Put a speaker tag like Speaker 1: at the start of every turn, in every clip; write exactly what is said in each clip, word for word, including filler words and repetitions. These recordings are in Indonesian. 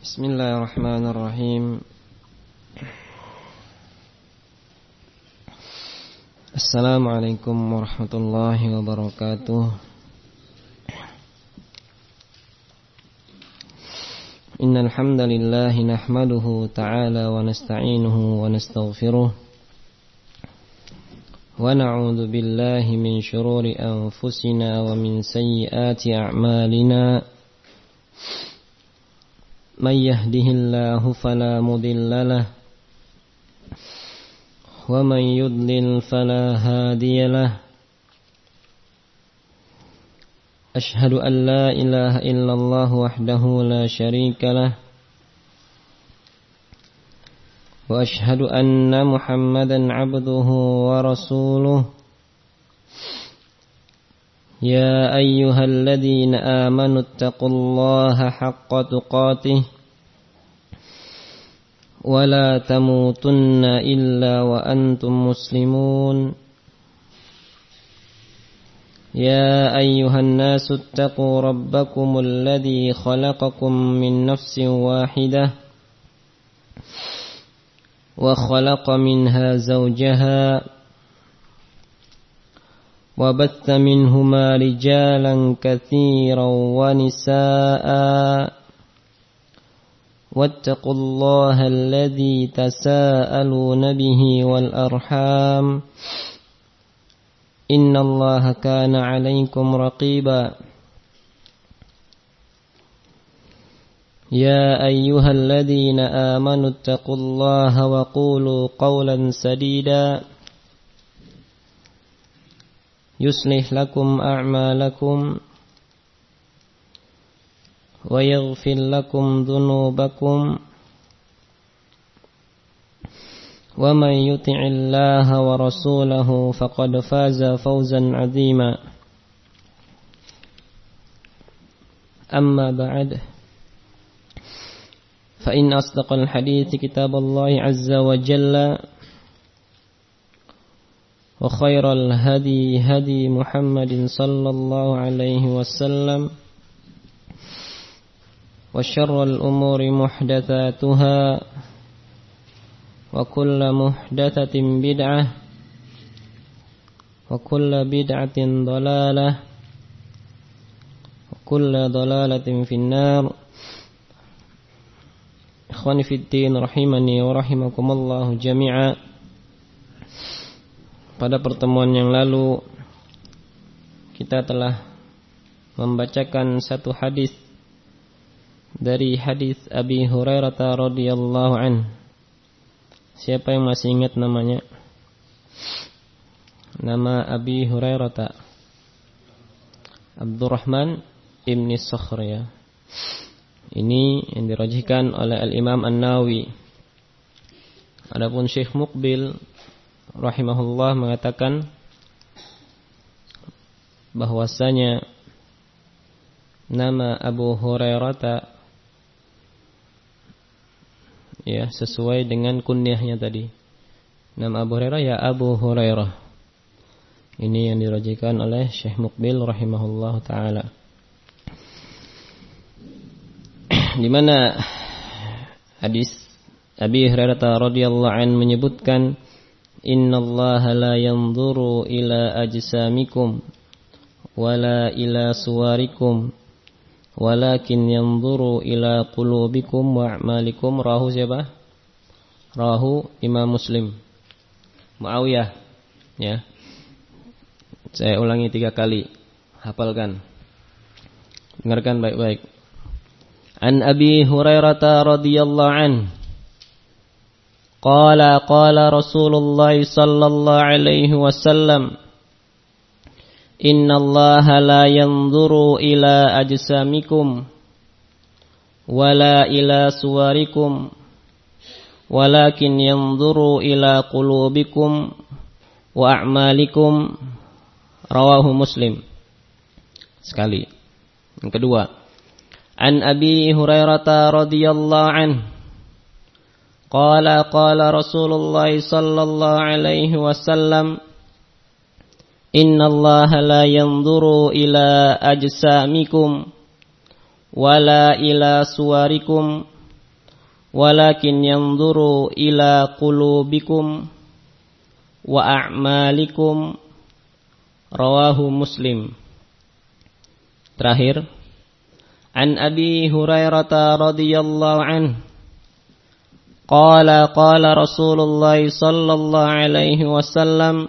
Speaker 1: Bismillahirrahmanirrahim. Assalamualaikum warahmatullahi wabarakatuh. Innal hamdalillah nahmaduhu ta'ala wa nasta'inuhu wa nastaghfiruh wa na'udzu billahi min shururi anfusina wa min sayyiati a'malina. Man yahdihillahu fala mudilla lahu wa man yudlil fala hadiya lahu. Ashhadu an la ilaha illallah wahdahu la syarika lahu wa ashhadu anna Muhammadan abduhu wa rasuluh. يا أيها الذين آمنوا اتقوا الله حق تقاته ولا تموتن إلا وأنتم مسلمون. يا أيها الناس اتقوا ربكم الذي خلقكم من نفس واحدة وخلق منها زوجها وبث منهما رجالا كثيرا ونساء واتقوا الله الذي تساءلون به والأرحام إن الله كان عليكم رقيبا. يا أيها الذين آمنوا اتقوا الله وقولوا قولا سديدا يصلح لكم أعمالكم ويغفر لكم ذنوبكم ومن يطع الله ورسوله فقد فاز فوزا عظيما. أما بعد فإن أصدق الحديث كتاب الله عز وجل وخير الهدي هدي محمد صلى الله عليه وسلم وشر الأمور محدثاتها وكل محدثة بدعة وكل بدعة ضلالة وكل ضلالة في النار. إخواني في الدين رحمني ورحمكم الله جميعا. Pada pertemuan yang lalu kita telah membacakan satu hadis dari hadis Abi Hurairah radhiyallahu an. Siapa yang masih ingat namanya? Nama Abi Hurairah Abdurrahman ibn Sakhr, ya. Ini yang dirajihkan oleh Al-Imam An-Nawawi. Adapun Syekh Muqbil rahimahullah mengatakan bahwasanya nama Abu Hurairah ya sesuai dengan kunyahnya tadi. Nama Abu Hurairah ya Abu Hurairah. Ini yang dirajihkan oleh Syekh Muqbil rahimahullah taala. Di mana hadis Abi Hurairah radhiyallahu an menyebutkan innallaha la yanzuru ila ajsamikum wala ila suwarikum walakin yanzuru ila qulubikum wa a'malikum. Rahu siapa? Rahu Imam Muslim. Muawiyah, ya. Saya ulangi tiga kali. Hafalkan. Dengarkan baik-baik. An Abi Hurairah radhiyallahu anhu Qala qala Rasulullah sallallahu alaihi wasallam innallaha la yanzuru ila ajsamikum wala ila suwarikum walakin yanzuru ila qulubikum wa a'malikum. Rawahu Muslim. Sekali. Yang kedua, An Abi Hurairah radhiyallahu anhu Qala qala Rasulullah sallallahu alaihi wasallam innallaha la yanzuru ila ajsamikum wala ila suwarikum walakin yanzuru ila qulubikum wa a'malikum. Rawahu Muslim. Terakhir, an Abi Hurairah radhiyallahu anhu qala qala Rasulullah sallallahu alaihi wasallam,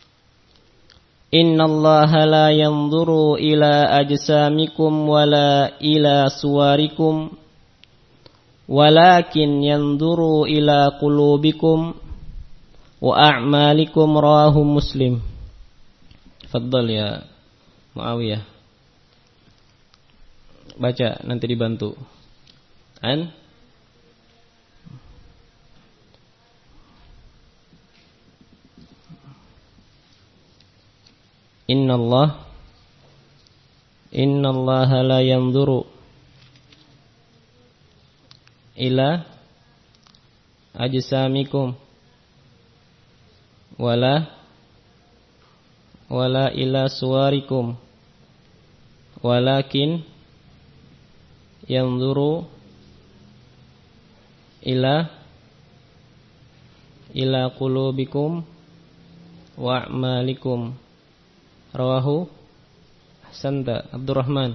Speaker 1: innallaha la yanzuru ila ajsamikum wala ila suwarikum walakin yanzuru ila qulubikum wa a'malikum. Rawahu Muslim. Faddal ya Muawiyah, baca nanti dibantu. An Innallah Innallaha la yanzuru ila ajsamikum wala wala ila suwarikum walakin yanzuru ila ila qulubikum wa a'malikum. Rawahu Ahsanta Abdurrahman.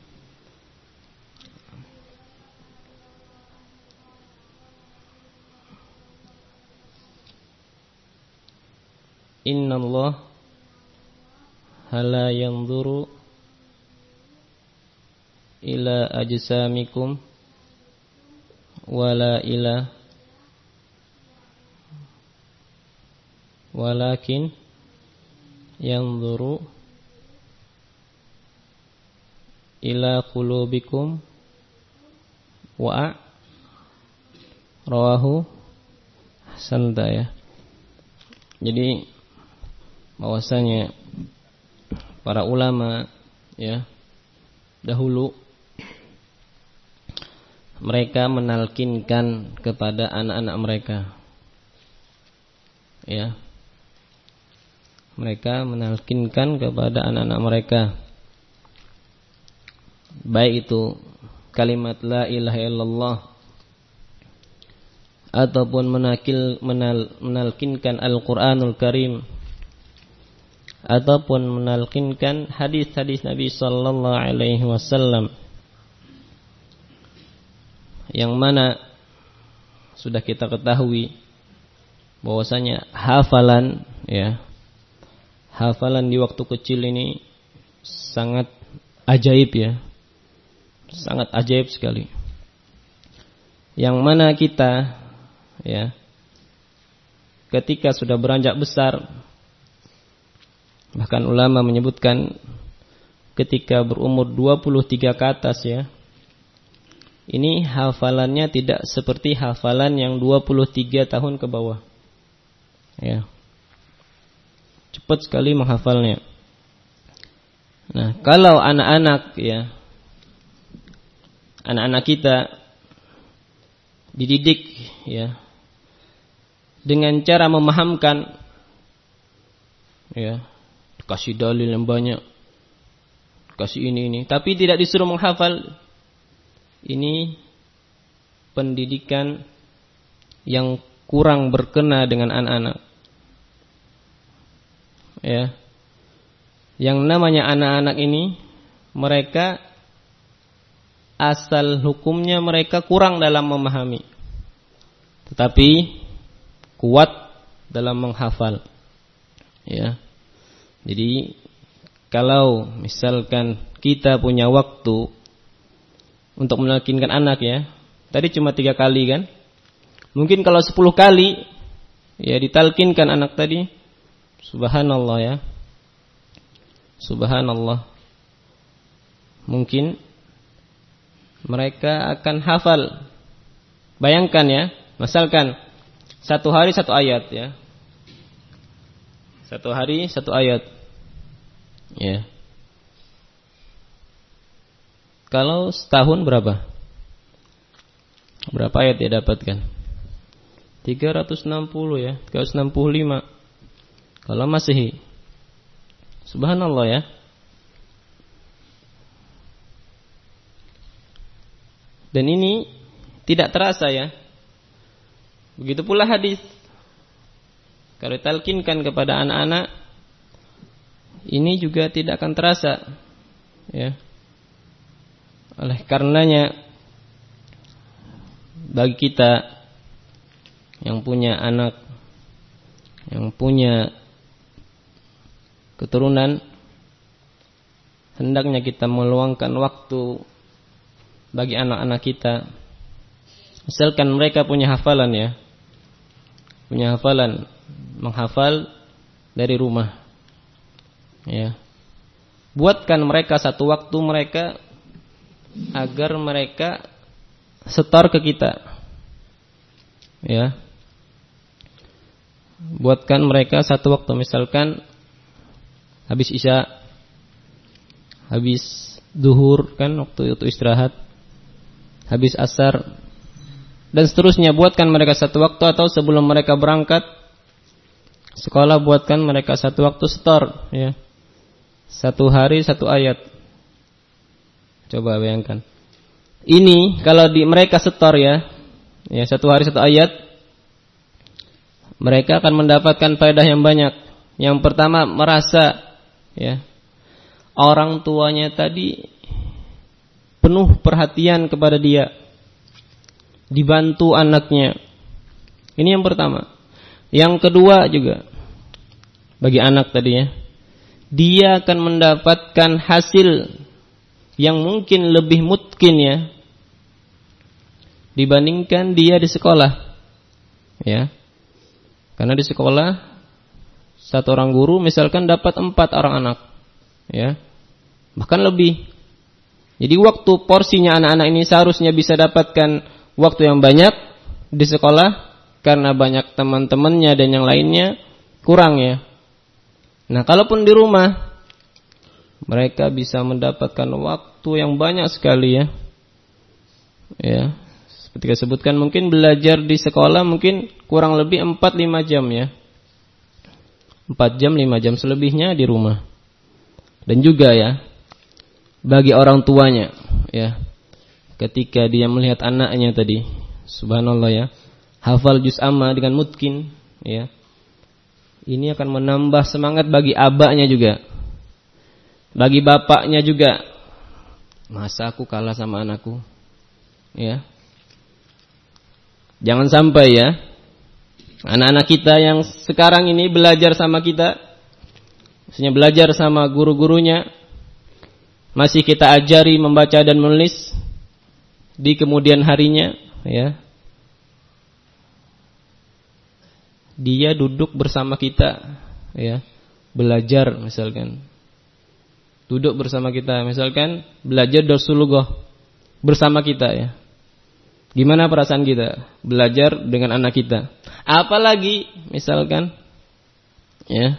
Speaker 1: Innallah la yanzuru ila ajsamikum wala ila walakin yanzuru ila qulubikum wa. Rawahu Ahsanta ya. Jadi bahwasanya para ulama ya dahulu mereka menalkinkan kepada anak-anak mereka ya. Mereka menalkinkan kepada anak-anak mereka, baik itu kalimat la ilaha illallah ataupun menakil, menal, menalkinkan Al-Quranul Karim ataupun menalkinkan hadis-hadis Nabi sallallahu alaihi wasallam, yang mana sudah kita ketahui bahwasanya hafalan ya hafalan di waktu kecil ini sangat ajaib ya, sangat ajaib sekali. Yang mana kita ya ketika sudah beranjak besar, bahkan ulama menyebutkan ketika berumur dua puluh tiga ke atas ya, ini hafalannya tidak seperti hafalan yang dua puluh tiga tahun ke bawah ya. Cepat sekali menghafalnya. Nah, kalau anak-anak ya, anak-anak kita dididik ya dengan cara memahamkan ya, kasih dalil yang banyak, kasih ini ini, tapi tidak disuruh menghafal, ini pendidikan yang kurang berkena dengan anak-anak. Ya, yang namanya anak-anak ini mereka asal hukumnya mereka kurang dalam memahami, tetapi kuat dalam menghafal. Ya, jadi kalau misalkan kita punya waktu untuk menalkinkan anak ya, tadi cuma tiga kali kan, mungkin kalau sepuluh kali ya ditalkinkan anak tadi, subhanallah ya, subhanallah, mungkin mereka akan hafal. Bayangkan ya, misalkan satu hari satu ayat ya, satu hari satu ayat ya. Kalau setahun berapa? Berapa ayat dia dapatkan? tiga ratus enam puluh ya, tiga ratus enam puluh lima kalau Masehi. Subhanallah ya. Dan ini tidak terasa ya, Begitu pula hadis. Kalau ditalkinkan kepada anak-anak, ini juga tidak akan terasa, ya. Oleh karenanya, bagi kita yang punya anak, yang punya keturunan, hendaknya kita meluangkan waktu bagi anak-anak kita. Misalkan mereka punya hafalan, ya, punya hafalan, menghafal dari rumah, ya, buatkan mereka satu waktu mereka agar mereka setor ke kita, ya. Buatkan mereka satu waktu, misalkan habis isya, habis duhur, kan waktu itu istirahat, habis asar, dan seterusnya. Buatkan mereka satu waktu, atau sebelum mereka berangkat sekolah, buatkan mereka satu waktu setor, ya. Satu hari satu ayat. Coba bayangkan. Ini kalau di mereka setor, ya, ya satu hari satu ayat, mereka akan mendapatkan faedah yang banyak. Yang pertama, merasa, ya, orang tuanya tadi penuh perhatian kepada dia, dibantu anaknya. Ini yang pertama. Yang kedua juga, bagi anak tadi, ya, dia akan mendapatkan hasil yang mungkin lebih mungkin, ya, dibandingkan dia di sekolah, ya. Karena di sekolah satu orang guru misalkan dapat empat orang anak, ya, bahkan lebih. Jadi waktu porsinya anak-anak ini seharusnya bisa dapatkan waktu yang banyak di sekolah, karena banyak teman-temannya dan yang lainnya kurang, ya. Nah, kalaupun di rumah mereka bisa mendapatkan waktu yang banyak sekali, ya. Ya, seperti saya sebutkan, mungkin belajar di sekolah mungkin kurang lebih empat lima jam, ya. empat jam lima jam, selebihnya di rumah. Dan juga, ya, bagi orang tuanya, ya, ketika dia melihat anaknya tadi, subhanallah, ya, hafal juz amma dengan mutkin, ya, ini akan menambah semangat bagi abaknya juga, bagi bapaknya juga. Masa aku kalah sama anakku, ya. Jangan sampai, ya, anak-anak kita yang sekarang ini belajar sama kita, maksudnya belajar sama guru-gurunya, masih kita ajari membaca dan menulis, di kemudian harinya, ya, dia duduk bersama kita, ya, belajar misalkan. Duduk bersama kita, misalkan belajar Darsulugah bersama kita, ya. Gimana perasaan kita belajar dengan anak kita? Apalagi misalkan, ya,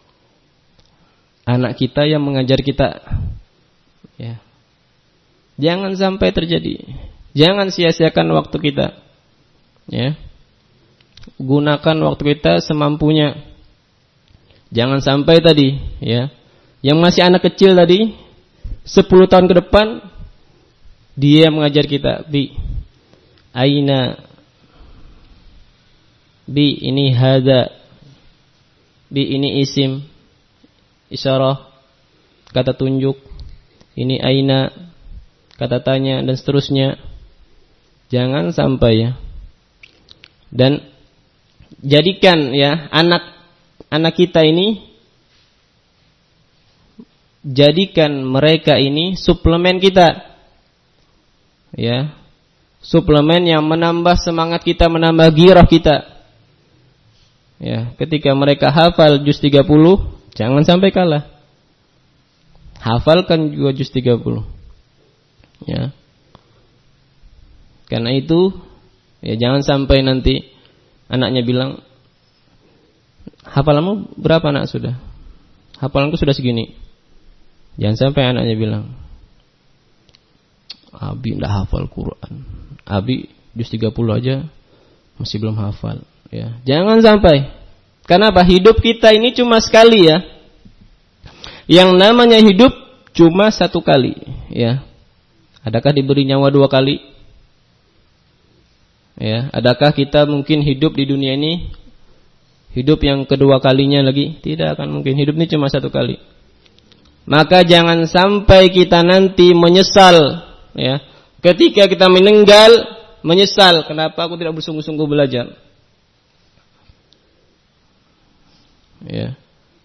Speaker 1: anak kita yang mengajar kita, ya. Jangan sampai terjadi. Jangan sia-siakan waktu kita, ya. Gunakan waktu kita semampunya. Jangan sampai tadi, ya, yang masih anak kecil tadi, sepuluh tahun ke depan dia mengajar kita, bi aina, bi ini hada, bi ini isim isyarah, kata tunjuk, ini aina, kata tanya, dan seterusnya. Jangan sampai, ya. Dan jadikan, ya, anak anak kita ini, jadikan mereka ini suplemen kita, ya, suplemen yang menambah semangat kita, menambah girah kita, ya. Ketika mereka hafal juz tiga puluh, jangan sampai kalah. Hafalkan juga juz tiga puluh, ya. Karena itu, ya, jangan sampai nanti anaknya bilang, hafalanmu berapa nak sudah? Hafalanku sudah segini. Jangan sampai anaknya bilang, Abi tidak hafal Quran, Abi juz tiga puluh aja masih belum hafal, ya. Jangan sampai. Kenapa? Hidup kita ini cuma sekali, ya. Yang namanya hidup cuma satu kali, ya. Adakah diberi nyawa dua kali? Ya, adakah kita mungkin hidup di dunia ini hidup yang kedua kalinya lagi? Tidak akan mungkin. Hidup ini cuma satu kali. Maka jangan sampai kita nanti menyesal, ya. Ketika kita meninggal, menyesal kenapa aku tidak bersungguh-sungguh belajar. Ya.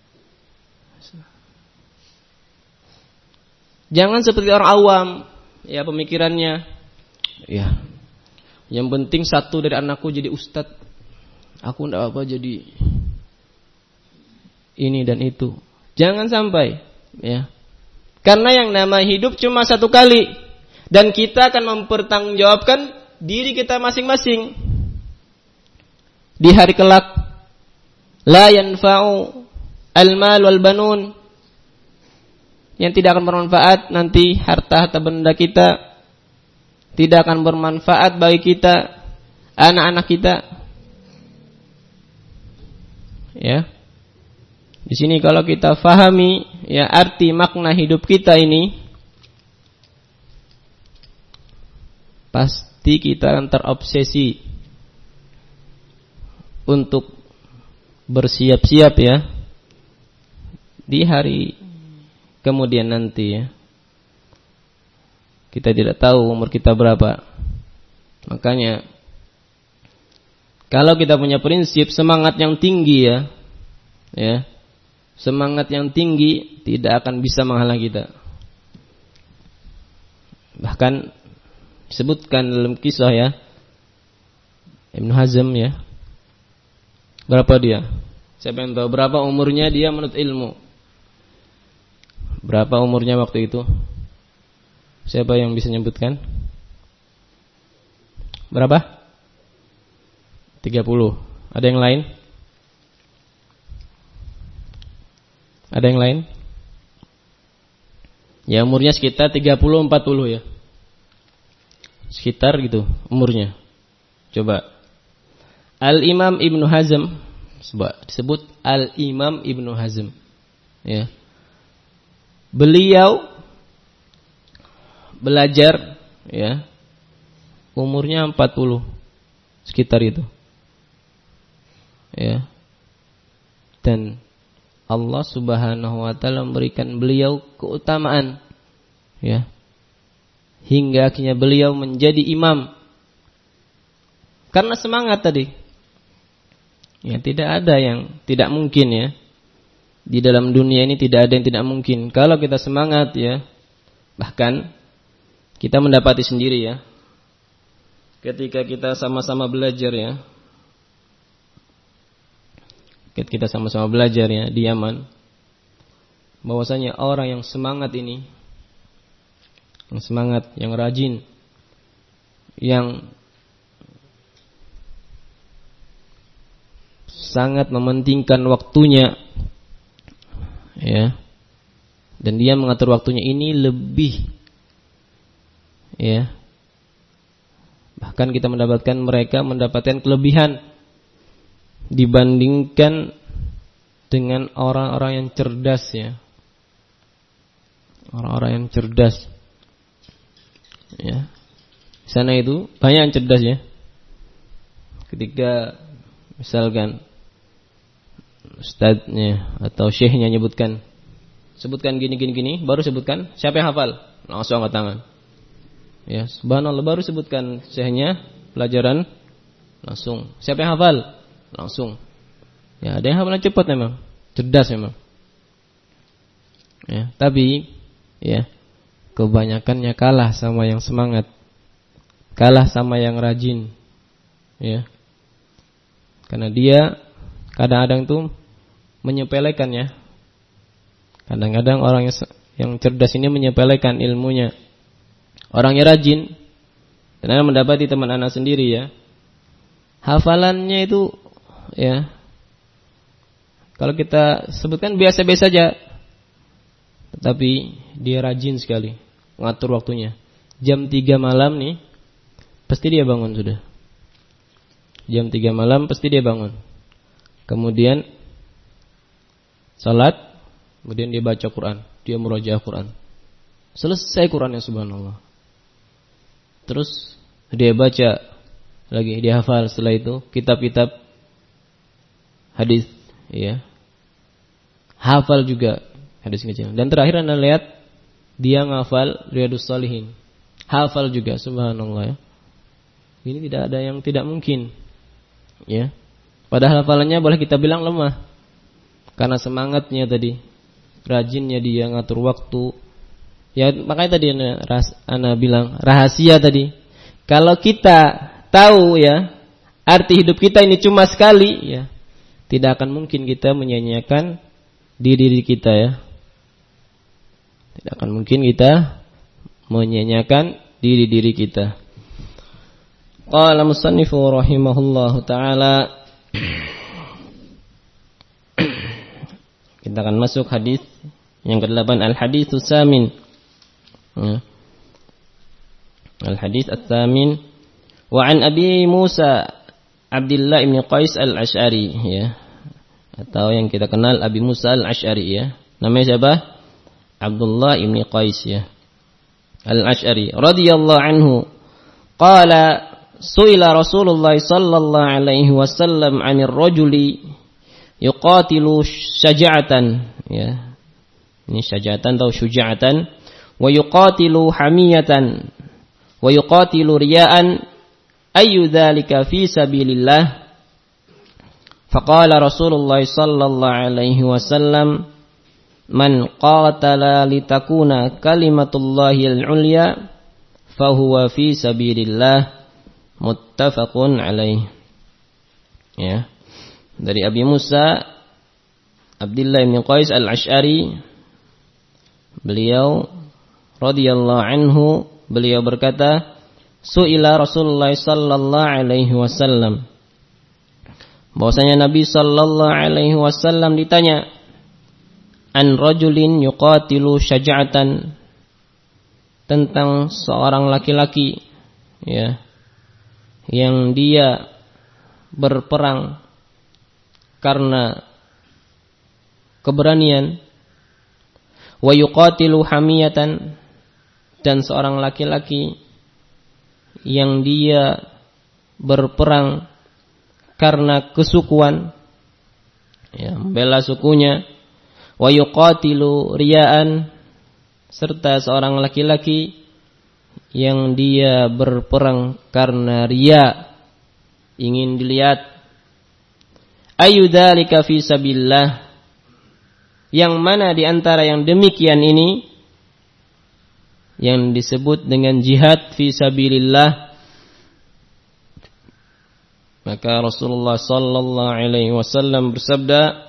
Speaker 1: Jangan seperti orang awam, ya, pemikirannya, ya, yang penting satu dari anakku jadi ustadz, aku tidak apa jadi ini dan itu. Jangan sampai, ya, karena yang nama hidup cuma satu kali dan kita akan mempertanggungjawabkan diri kita masing-masing di hari kelak. La yanfa'u al-mal wal banun, yang tidak akan bermanfaat nanti harta-harta benda kita, tidak akan bermanfaat bagi kita, anak-anak kita. Ya. Di sini kalau kita fahami, ya, arti makna hidup kita ini, pasti kita akan terobsesi untuk bersiap-siap, ya, di hari kemudian nanti, ya. Kita tidak tahu umur kita berapa. Makanya kalau kita punya prinsip semangat yang tinggi, ya, ya, semangat yang tinggi tidak akan bisa menghalang kita. Bahkan disebutkan dalam kisah, ya, Ibnu Hazm, ya. Berapa dia? Siapa yang tahu berapa umurnya dia menurut ilmu? Berapa umurnya waktu itu? Siapa yang bisa menyebutkan? Berapa? tiga puluh. Ada yang lain? Ada yang lain? Ya, umurnya sekitar tiga puluh empat puluh, ya. Sekitar gitu umurnya. Coba. Al-Imam Ibnu Hazm, disebut Al-Imam Ibnu Hazm, ya. Beliau belajar, ya, umurnya empat puluh, sekitar itu, ya. Dan Allah Subhanahu wa taala memberikan beliau keutamaan, ya, hingga akhirnya beliau menjadi imam karena semangat tadi. Ya, tidak ada yang tidak mungkin, ya. Di dalam dunia ini tidak ada yang tidak mungkin. Kalau kita semangat, ya, bahkan kita mendapati sendiri, ya, ketika kita sama-sama belajar, ya, ketika kita sama-sama belajar, ya, di Yaman, bahwasanya orang yang semangat ini, yang semangat, yang rajin, yang sangat mementingkan waktunya, ya, dan dia mengatur waktunya ini lebih, ya, bahkan kita mendapatkan mereka mendapatkan kelebihan dibandingkan dengan orang-orang yang cerdas, ya, orang-orang yang cerdas, ya. Di sana itu banyak yang cerdas, ya. Ketika misalkan ustadznya atau syekhnya nyebutkan, sebutkan gini gini gini, baru sebutkan, siapa yang hafal? Langsung angkat tangan. Ya, subhanallah, baru sebutkan syekhnya pelajaran, langsung. Siapa yang hafal? Langsung. Ya, ada yang hafalnya cepat memang, cerdas memang. Ya, tapi, ya, kebanyakannya kalah sama yang semangat, kalah sama yang rajin, ya. Karena dia kadang-kadang tuh menyepelekan, ya. Kadang-kadang orang yang, yang cerdas ini menyepelekan ilmunya. Orangnya rajin, dan Anda mendapati teman anak sendiri, ya, hafalannya itu, ya, kalau kita sebutkan biasa-biasa saja, tetapi dia rajin sekali mengatur waktunya. Jam tiga malam nih, pasti dia bangun sudah. Jam tiga malam pasti dia bangun. Kemudian salat, kemudian dia baca Quran, dia murojaah Quran. Selesai Qurannya, subhanallah. Terus dia baca lagi dihafal. Setelah itu kitab-kitab hadis, ya, hafal juga hadis kecil. Dan terakhir Anda lihat dia ngafal Riyadhus Shalihin, hafal juga, subhanallah ya. Ini tidak ada yang tidak mungkin, ya. Padahal hafalannya boleh kita bilang lemah karena semangatnya tadi, rajinnya dia ngatur waktu. Ya makanya tadi Ana, Ana bilang rahasia tadi. Kalau kita tahu ya arti hidup kita ini cuma sekali, ya tidak akan mungkin kita menyanyiakan diri kita, ya. Tidak akan mungkin kita menyanyiakan diri-diri kita. Qala musannifu rahimahullahu taala. Kita akan masuk hadis yang kedelapan, al-haditsus samin. Ya. Al-hadits ats-tsamin wa an Abi Musa Abdullah bin Qais al-Asy'ari, ya. Atau yang kita kenal Abi Musa al-Asy'ari, ya. Namanya siapa? Abdullah bin Qais, ya. Al-Asy'ari radhiyallahu anhu. Qala su'ila Rasulullah sallallahu alaihi wasallam 'anil rajuli yuqatilu syaja'atan, ya. Ini syaja'atan atau syuja'atan, wa yuqatilu hamiyatan, wa yuqatilu riya'an, ayyu dzalika fi sabilillah. Faqala Rasulullah sallallahu alaihi wasallam, man qatala litakuna kalimatullahi al-'ulya fahuwa fi sabilillah. Muttafaqun alaih. Ya. Dari Abi Musa Abdullah bin Qais al-Asy'ari, beliau radhiyallahu anhu, beliau berkata, su'ila Rasulullah sallallahu alaihi wasallam, bahwasanya Nabi sallallahu alaihi wasallam ditanya, an rajulin yuqatilu syaja'atan, tentang seorang laki-laki, ya, yang dia berperang karena keberanian, wa yuqatilu hamiyatan, dan seorang laki-laki yang dia berperang karena kesukuan, ya, membela sukunya, wa yuqatilu riya'an, serta seorang laki-laki yang dia berperang karena riya, ingin dilihat. Ayu dzalika fi sabilillah, yang mana di antara yang demikian ini yang disebut dengan jihad fi sabilillah? Maka Rasulullah sallallahu alaihi wasallam bersabda,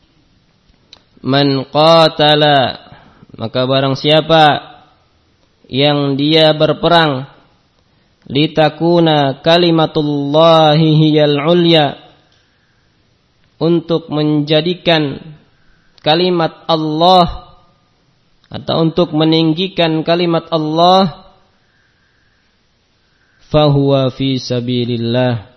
Speaker 1: man qatala, maka barang siapa yang dia berperang litakuna kalimatullahi hiyal ulya, untuk menjadikan kalimat Allah atau untuk meninggikan kalimat Allah, fahuwa fi sabilillah,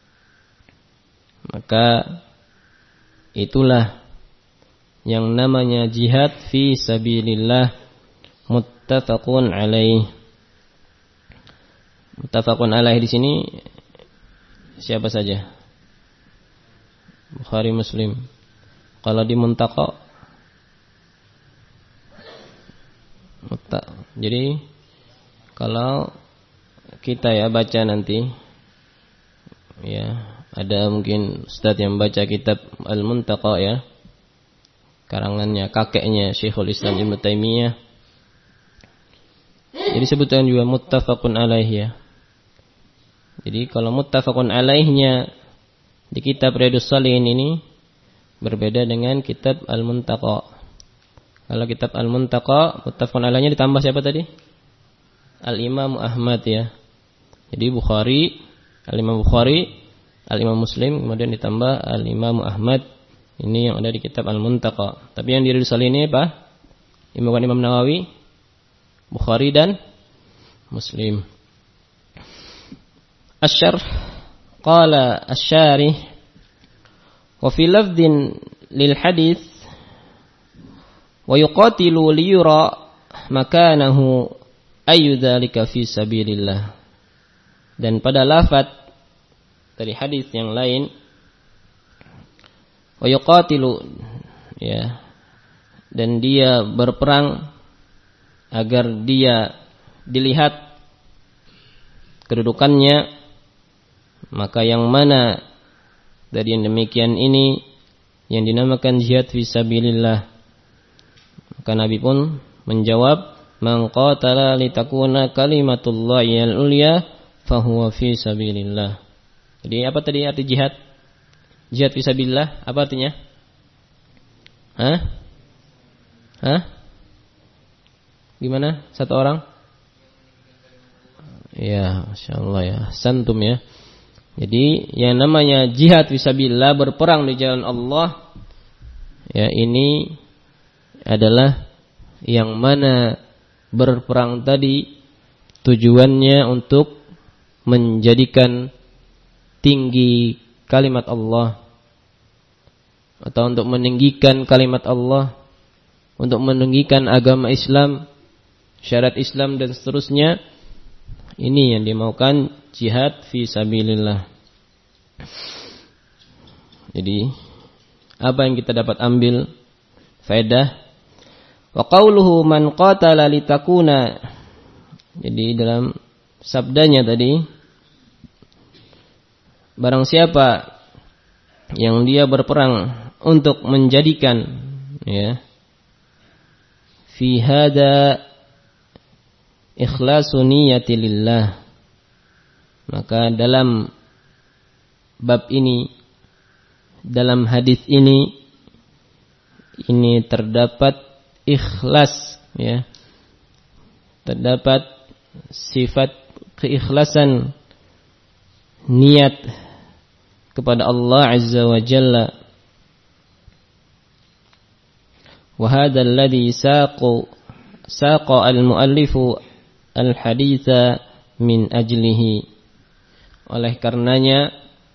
Speaker 1: maka itulah yang namanya jihad fi sabilillah. Muttafaqun alaih. Muttafaqun alaih di sini siapa saja? Bukhari, Muslim. Kalau di Muntaqa, Mutta, jadi kalau kita ya baca nanti, ya ada mungkin ustaz yang baca kitab Al-Muntaqa, ya, karangannya kakeknya Syekhul Islam Ibnu Taimiyah. Jadi sebutkan juga muttafaqun alaih, ya. Jadi kalau muttafaqun alaihnya di kitab Riyadhus Shalihin ini berbeda dengan kitab Al-Muntaqa. Kalau kitab Al-Muntaqa muttafaqun alaihnya ditambah siapa tadi? Al-Imam Ahmad, ya. Jadi Bukhari, Al-Imam Bukhari, Al-Imam Muslim, kemudian ditambah Al-Imam Ahmad. Ini yang ada di kitab Al-Muntaqa. Tapi yang di Riyadhus Shalihin ini apa? Imam Imam Nawawi, Bukhari dan Muslim. Asy-syarh, qala asy-syarih, wa fi lafdhin lil hadits, wa yuqatilu liyura makanahu ayu dzalika fi sabilillah. Dan pada lafaz dari hadis yang lain, wa yuqatilu, ya, dan dia berperang agar dia dilihat kedudukannya, maka yang mana dari yang demikian ini yang dinamakan jihad fisabilillah. Maka Nabi pun menjawab, man qatala litakuna kalimatullahi al-ulya fahuwa fisabilillah. Jadi apa tadi arti jihad? Jihad fisabilillah apa artinya? Hah? Hah? Gimana? Satu orang? Ya, masyaallah ya, santum ya. Jadi yang namanya jihad fisabilillah, berperang di jalan Allah, ya, ini adalah yang mana berperang tadi tujuannya untuk menjadikan tinggi kalimat Allah, atau untuk meninggikan kalimat Allah, untuk meninggikan agama Islam, syariat Islam dan seterusnya. Ini yang dimaukan jihad fi sabilillah. Jadi apa yang kita dapat ambil faedah? Wa qauluhu man qatala litakuna. Jadi dalam sabdanya tadi, barang siapa yang dia berperang untuk menjadikan, ya, fi hada ikhlasu niyati lillah, maka dalam bab ini, dalam hadis ini, ini terdapat ikhlas, ya, terdapat sifat keikhlasan niat kepada Allah Azza wa Jalla. Wa hadha alladhi saqu saqa al-muallifu al-haditha min ajlihi. Oleh karenanya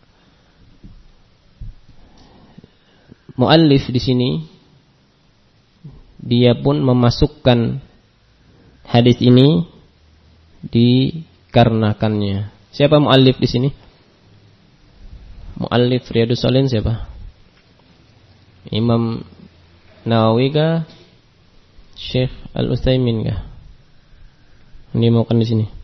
Speaker 1: muallif di sini dia pun memasukkan hadis ini dikarenakannya. Siapa muallif di sini? Muallif Riyadhus Shalihin siapa? Imam Nawawi kah? Syekh Al-Utsaimin kah? Ini maukan di sini.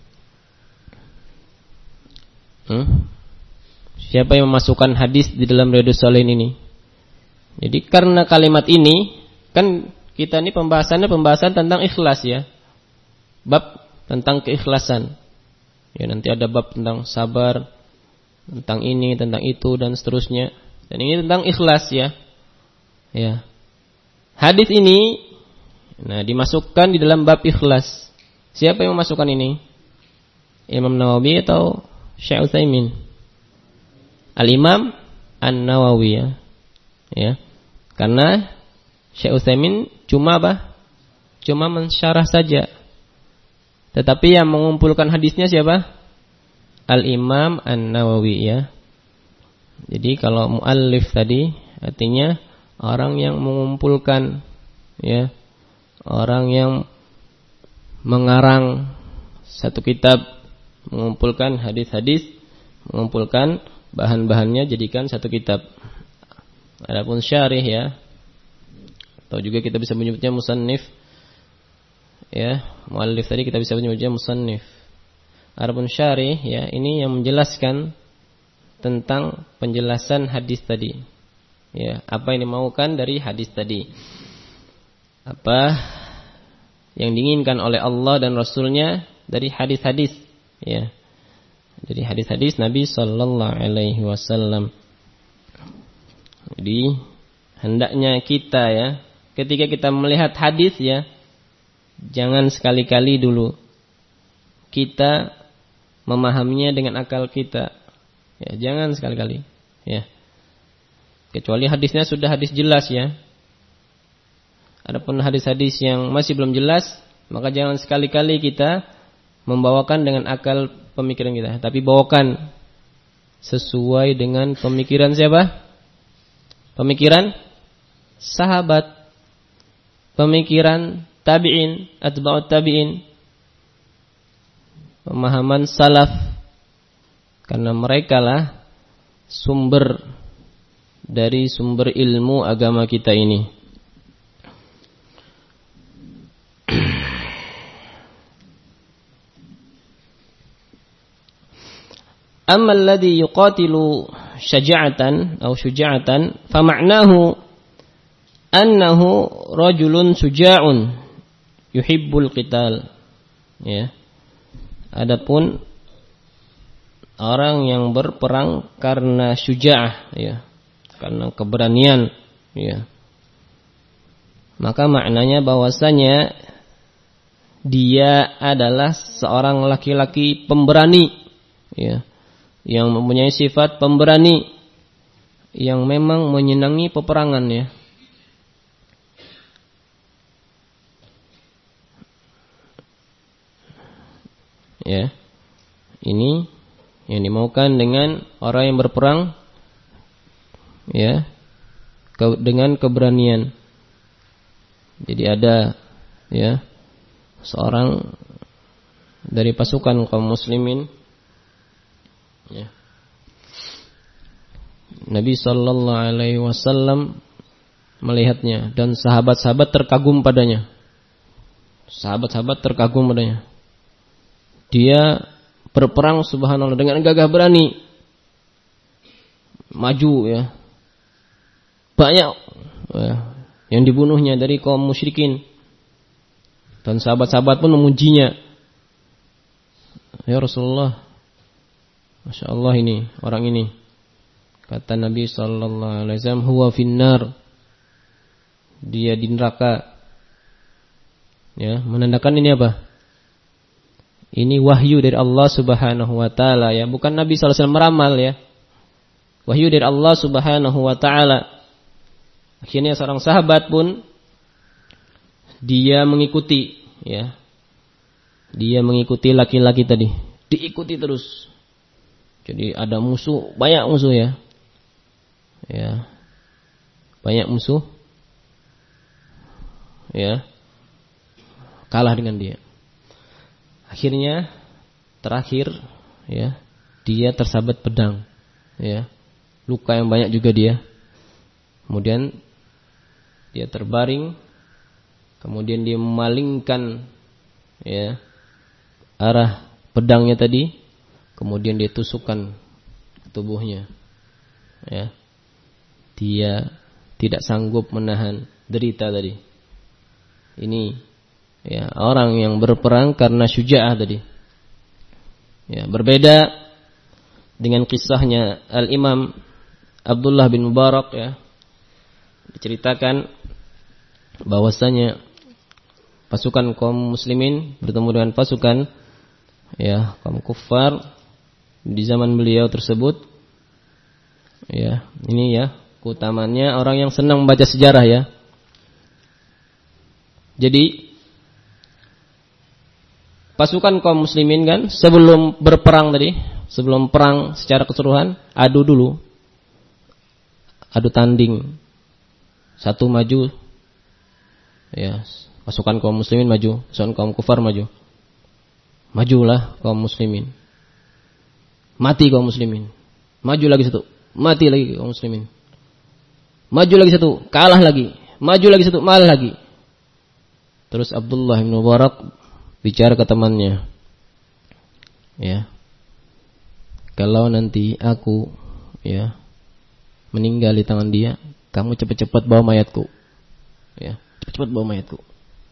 Speaker 1: Hmm? Siapa yang memasukkan hadis di dalam Riyadhus Shalihin ini? Jadi karena kalimat ini, kan kita ini pembahasannya pembahasan tentang ikhlas, ya. Bab tentang keikhlasan. Ya, nanti ada bab tentang sabar, tentang ini, tentang itu dan seterusnya. Dan ini tentang ikhlas, ya. Ya. Hadis ini, nah, dimasukkan di dalam bab ikhlas. Siapa yang memasukkan ini? Imam Nawawi atau Syekh Utsaimin? Al-Imam An-Nawawi, ya. Ya. Karena Syekh Utsaimin cuma apa? Cuma mensyarah saja. Tetapi yang mengumpulkan hadisnya siapa? Al-Imam An-Nawawi, ya. Jadi kalau muallif tadi artinya orang yang mengumpulkan, ya. Orang yang mengarang satu kitab, mengumpulkan hadis-hadis, mengumpulkan bahan-bahannya jadikan satu kitab. Adapun syarih, ya, atau juga kita bisa menyebutnya musannif, ya, muallif tadi kita bisa menyebutnya musannif. Adapun syarih, ya, ini yang menjelaskan tentang penjelasan hadis tadi, ya, apa yang dimaukan dari hadis tadi, apa yang diinginkan oleh Allah dan Rasulnya dari hadis-hadis, ya, dari hadis-hadis Nabi Sallallahu Alaihi Wasallam. Jadi hendaknya kita, ya, ketika kita melihat hadis, ya, jangan sekali-kali dulu kita memahaminya dengan akal kita, ya, jangan sekali-kali, ya, kecuali hadisnya sudah hadis jelas, ya. Adapun hadis-hadis yang masih belum jelas, maka jangan sekali-kali kita membawakan dengan akal pemikiran kita, tapi bawakan sesuai dengan pemikiran siapa? Pemikiran sahabat, pemikiran tabi'in, atba'ut tabi'in, pemahaman salaf. Karena mereka lah sumber dari sumber ilmu agama kita ini. Amma alladhi yuqatilu syaja'atan atau syuja'atan fama'nahu annahu rajulun syuja'un yuhibbul qital. Ya. Adapun orang yang berperang karena syuja'ah, ya, karena keberanian, ya, maka maknanya bahwasanya dia adalah seorang laki-laki pemberani, ya, yang mempunyai sifat pemberani, yang memang menyenangi peperangan, ya. Ya, ini yang dimaukan dengan orang yang berperang, ya, ke, dengan keberanian. Jadi ada, ya, seorang dari pasukan kaum muslimin, ya, Nabi sallallahu alaihi wasallam melihatnya dan sahabat-sahabat terkagum padanya. Sahabat-sahabat terkagum padanya. Dia berperang subhanallah dengan gagah berani, maju, ya, banyak, ya, yang dibunuhnya dari kaum musyrikin, dan sahabat-sahabat pun memujinya. Ya Rasulullah, masya Allah ini orang ini, kata Nabi sallallahu alaihi wasallam, huwa finnar, dia di neraka. Ya, menandakan ini apa? Ini wahyu dari Allah Subhanahu wa taala, ya, bukan Nabi sallallahu alaihi wasallam meramal, ya. Wahyu dari Allah Subhanahu wa taala. Akhirnya seorang sahabat pun dia mengikuti, ya. Dia mengikuti laki-laki tadi, diikuti terus. Jadi ada musuh, banyak musuh, ya. Ya. Banyak musuh. Ya. Kalah dengan dia. Akhirnya terakhir, ya, dia tersabat pedang, ya, luka yang banyak juga dia. Kemudian dia terbaring, kemudian dia memalingkan, ya, arah pedangnya tadi, kemudian dia tusukkan ke tubuhnya, ya. Dia tidak sanggup menahan derita tadi. Ini, ya, orang yang berperang karena syuja'ah tadi. Ya, berbeda dengan kisahnya Al-Imam Abdullah bin Mubarak, ya. Diceritakan bahwasanya pasukan kaum muslimin bertemu dengan pasukan, ya, kaum kufar di zaman beliau tersebut. Ya, ini, ya, keutamanya orang yang senang membaca sejarah, ya. Jadi pasukan kaum muslimin kan sebelum berperang tadi, sebelum perang secara keseluruhan, adu dulu. Adu tanding. Satu maju, ya, pasukan kaum muslimin maju, pasukan kaum kufar maju. Majulah kaum muslimin. Mati kaum muslimin. Maju lagi satu, mati lagi kaum muslimin. Maju lagi satu, kalah lagi. Maju lagi satu, kalah lagi. Terus Abdullah bin Mubarak bicara ke temannya, ya, kalau nanti aku, ya, meninggal di tangan dia, kamu cepat-cepat bawa mayatku, ya, cepat-cepat bawa mayatku,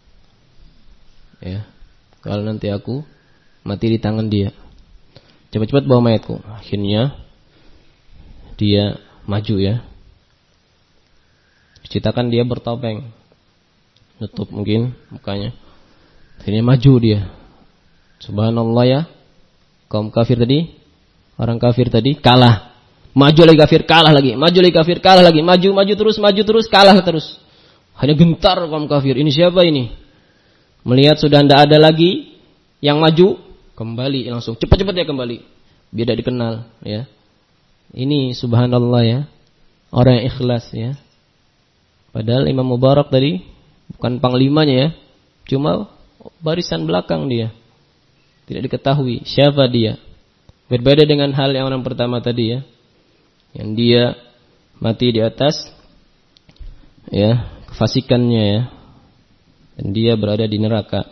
Speaker 1: ya, kalau nanti aku mati di tangan dia, cepat-cepat bawa mayatku. Akhirnya dia maju, ya, ceritakan dia bertopeng, nutup mungkin mukanya. Akhirnya maju dia. Subhanallah, ya. Kaum kafir tadi, orang kafir tadi kalah. Maju lagi kafir, kalah lagi. Maju lagi kafir, kalah lagi. Maju, maju terus, maju terus, kalah terus. Hanya gentar kaum kafir. Ini siapa ini? Melihat sudah tidak ada lagi yang maju, kembali langsung. Cepat-cepat ya kembali. Biar tidak dikenal, ya. Ini subhanallah, ya. Orang yang ikhlas, ya. Padahal Imam Mubarak tadi bukan panglimanya, ya. Cuma barisan belakang dia. Tidak diketahui siapa dia. Berbeda dengan hal yang orang pertama tadi, ya. yang dia mati di atas ya kefasikannya ya, dan dia berada di neraka.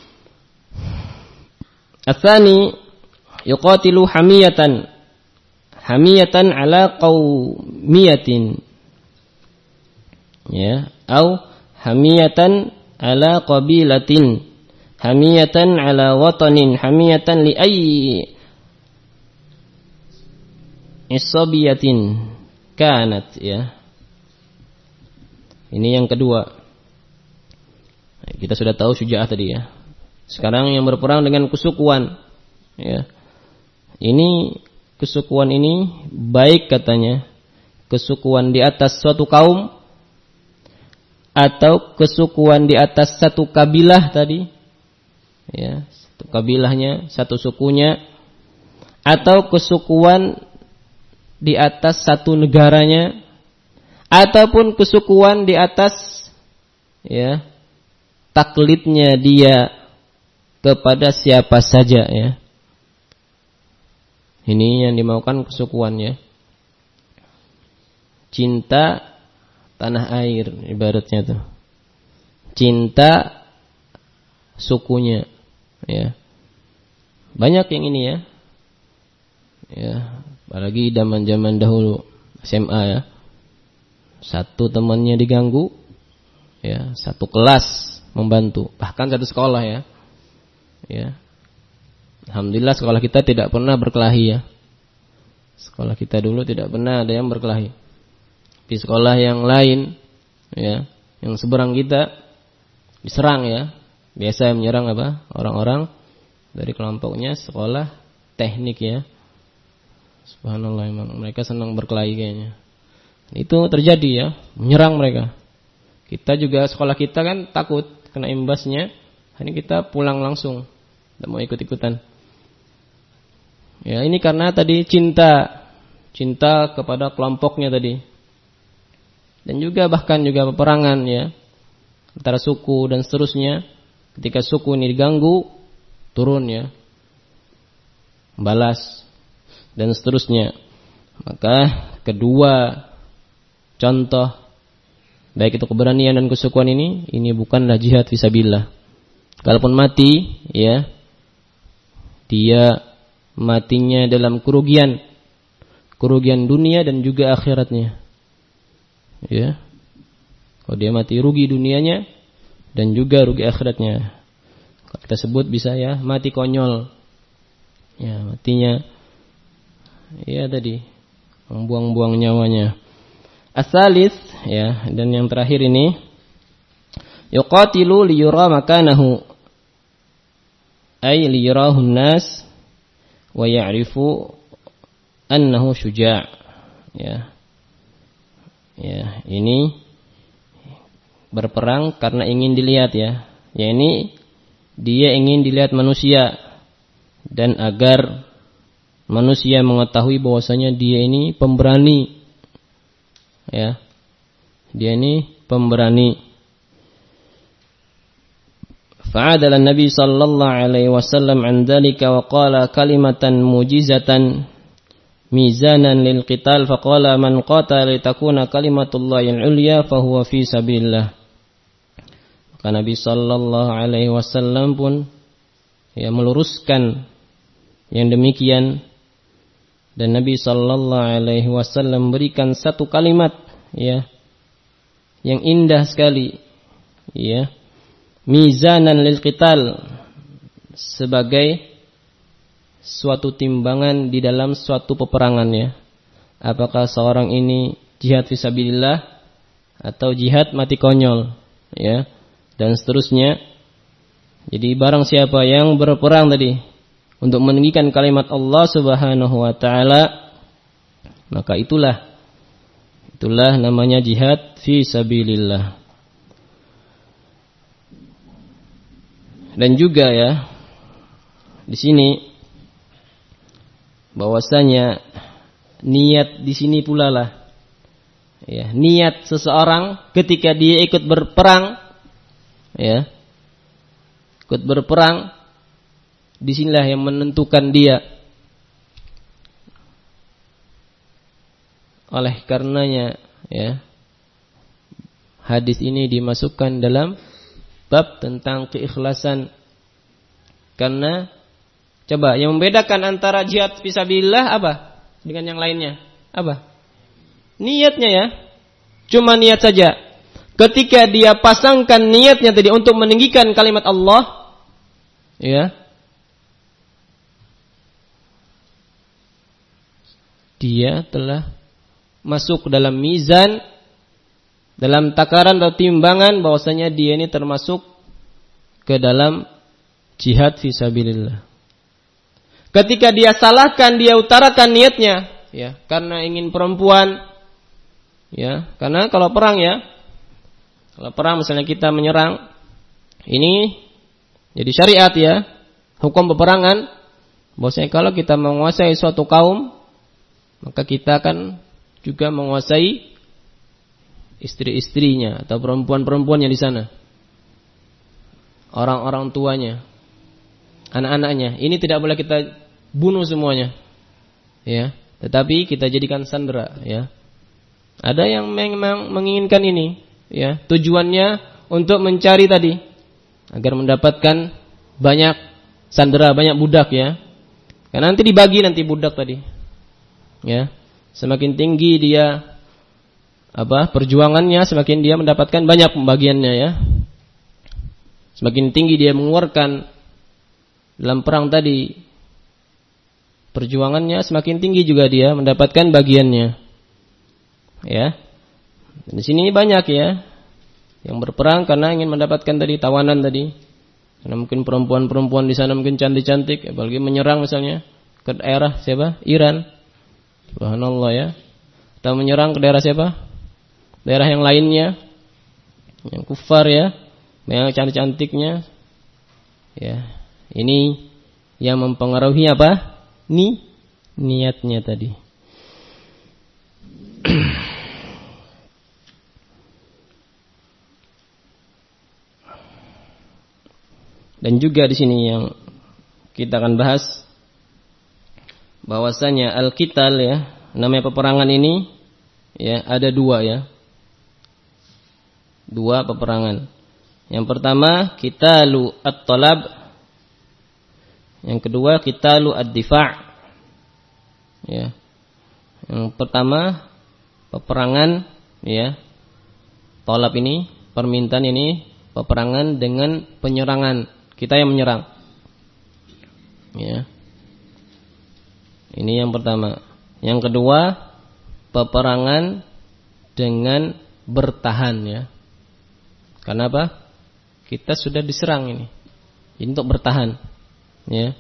Speaker 1: Atsani yuqatilu hamiyatan hamiyatan ala qaumiyatin ya, au hamiyatan ala qabilatin, hamiyatan ala watanin, hamiyatan li ayyi isabiyatin kanat ya. Ini yang kedua. Kita sudah tahu syuja'ah tadi ya. Sekarang yang berperang dengan kesukuan ya. Ini kesukuan ini baik katanya kesukuan di atas suatu kaum atau kesukuan di atas satu kabilah tadi ya, satu kabilahnya, satu sukunya, atau kesukuan di atas satu negaranya, ataupun kesukuan di atas ya taklidnya dia kepada siapa saja ya. Ini yang dimaukan kesukuan ya. Cinta tanah air ibaratnya tuh. Cinta sukunya ya. Banyak yang ini ya. Ya, apalagi zaman-zaman dahulu S M A ya. Satu temannya diganggu ya, satu kelas membantu, bahkan satu sekolah ya. Ya. Alhamdulillah sekolah kita tidak pernah berkelahi ya. Sekolah kita dulu tidak pernah ada yang berkelahi. Di sekolah yang lain ya, yang seberang kita diserang ya. Biasa yang menyerang apa? Orang-orang dari kelompoknya sekolah teknik ya. Subhanallah, memang mereka senang berkelahi kayaknya. Itu terjadi ya, menyerang mereka. Kita juga sekolah kita kan takut kena imbasnya. Ini kita pulang langsung, tidak mau ikut-ikutan. Ya, ini karena tadi cinta, cinta kepada kelompoknya tadi. Dan juga bahkan juga peperangan ya antara suku dan seterusnya. Ketika suku ini diganggu, turun ya, balas dan seterusnya. Maka kedua contoh baik itu keberanian dan kesukuan ini, ini bukanlah jihad fisabilillah. Kalaupun mati ya, dia matinya dalam kerugian, kerugian dunia dan juga akhiratnya. Ya. Kalau dia mati rugi dunianya dan juga rugi akhiratnya. Kalau kita sebut bisa ya mati konyol. Ya, matinya ya tadi membuang-buang nyawanya. Asalis ya, dan yang terakhir ini yuqatilu liyura makanahu ay liyurahu an-nas wa ya'rifu annahu syuja'. Ya. Ya, ini berperang karena ingin dilihat ya. Ya, ini dia ingin dilihat manusia dan agar manusia mengetahui bahwasanya dia ini pemberani. Ya. Dia ini pemberani. Fa'adala Nabi sallallahu alaihi wasallam an dzalika wa qala kalimatan mujizatan mizanan lil qital faqala man qatala litakuna kalimatullahi al-ulya fahuwa fi sabilillah. Maka Nabi sallallahu alaihi wasallam pun ya meluruskan yang demikian, dan Nabi sallallahu alaihi wasallam berikan satu kalimat ya yang indah sekali ya, mizanan lil qital, sebagai suatu timbangan di dalam suatu peperangan ya. Apakah seorang ini jihad fisabilillah atau jihad mati konyol ya, dan seterusnya. Jadi barang siapa yang berperang tadi untuk meninggikan kalimat Allah Subhanahu wa taala, maka itulah itulah namanya jihad fisabilillah. Dan juga ya di sini bahwasanya niat di sini pula lah ya, niat seseorang ketika dia ikut berperang ya, ikut berperang, disinilah yang menentukan dia oleh karenanya ya hadis ini dimasukkan dalam bab tentang keikhlasan. Karena coba yang membedakan antara jihad fisabilillah apa dengan yang lainnya? Apa? Niatnya ya. Cuma niat saja. Ketika dia pasangkan niatnya tadi untuk meninggikan kalimat Allah, ya, dia telah masuk dalam mizan, dalam takaran atau timbangan bahwasanya dia ini termasuk ke dalam jihad fisabilillah. Ketika dia salahkan, dia utarakan niatnya, ya, karena ingin perempuan, ya, karena kalau perang ya, kalau perang misalnya kita menyerang, ini jadi syariat ya, hukum peperangan, bahwasanya kalau kita menguasai suatu kaum, maka kita akan juga menguasai istri-istrinya atau perempuan-perempuannya di sana, orang-orang tuanya, anak-anaknya. Ini tidak boleh kita bunuh semuanya, ya. Tetapi kita jadikan sandera, ya. Ada yang memang menginginkan ini, ya. Tujuannya untuk mencari tadi agar mendapatkan banyak sandera, banyak budak, ya. Karena nanti dibagi nanti budak tadi, ya. Semakin tinggi dia apa perjuangannya, semakin dia mendapatkan banyak pembagiannya, ya. Semakin tinggi dia mengeluarkan dalam perang tadi perjuangannya, semakin tinggi juga dia mendapatkan bagiannya, ya. Di sini banyak ya yang berperang karena ingin mendapatkan tadi tawanan tadi. Karena mungkin perempuan-perempuan di sana mungkin cantik-cantik, apalagi menyerang misalnya ke daerah siapa? Iran. Subhanallah ya. Atau menyerang ke daerah siapa? Daerah yang lainnya, yang kufar ya, yang cantik-cantiknya. Ya, ini yang mempengaruhi apa? Ni niatnya tadi. Dan juga di sini yang kita akan bahas bahwasanya al-qital ya, namanya peperangan ini ya ada dua ya. Dua peperangan. Yang pertama qitalu at-talab. Yang kedua qitalu ad-difa'. Ya. Yang pertama peperangan ya. Talab ini, permintaan ini peperangan dengan penyerangan. Kita yang menyerang. Ya. Ini yang pertama. Yang kedua, peperangan dengan bertahan ya. Karena apa? Kita sudah diserang ini. Ini untuk bertahan. Ya.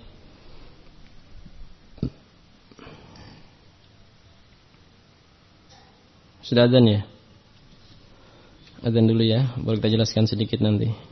Speaker 1: Sudah adzan ya? Adzan dulu ya. Boleh kita jelaskan sedikit nanti.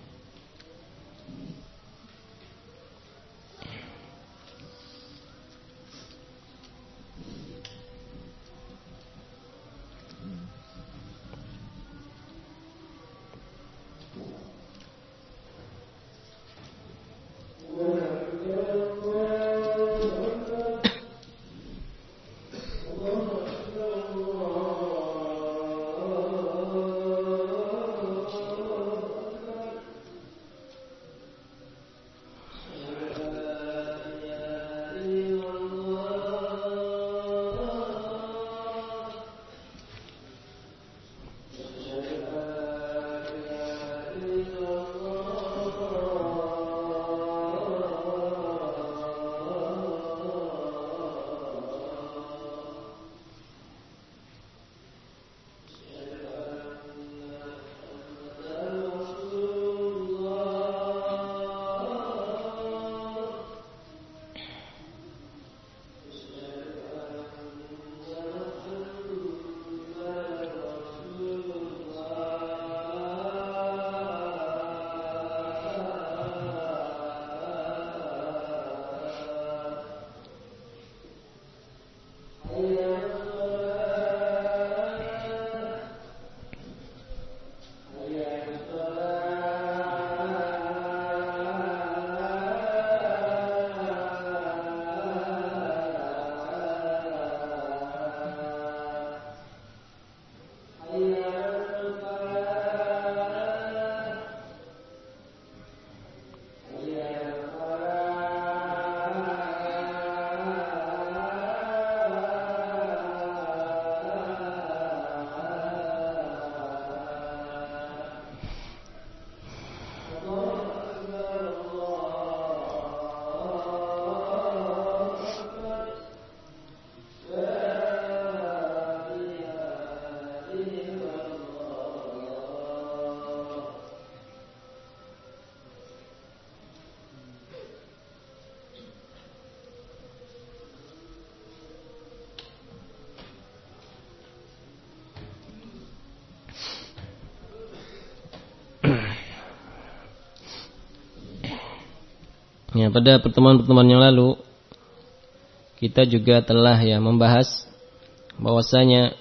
Speaker 1: Ya, pada pertemuan-pertemuan yang lalu kita juga telah ya membahas bahwasanya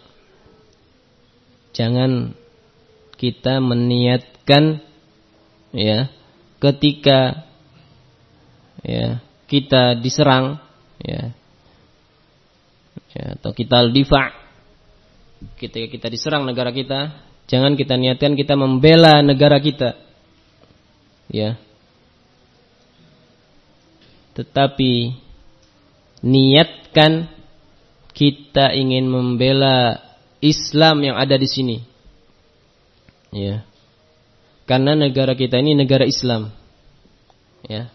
Speaker 1: jangan kita meniatkan ya ketika ya kita diserang ya, ya atau kita difa, ketika kita diserang negara kita, jangan kita niatkan kita membela negara kita ya, tetapi niatkan kita ingin membela Islam yang ada di sini ya, karena negara kita ini negara Islam ya.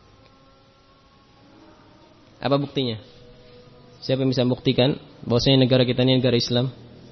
Speaker 1: Apa buktinya? Siapa yang bisa membuktikan bahwasanya negara kita ini negara Islam?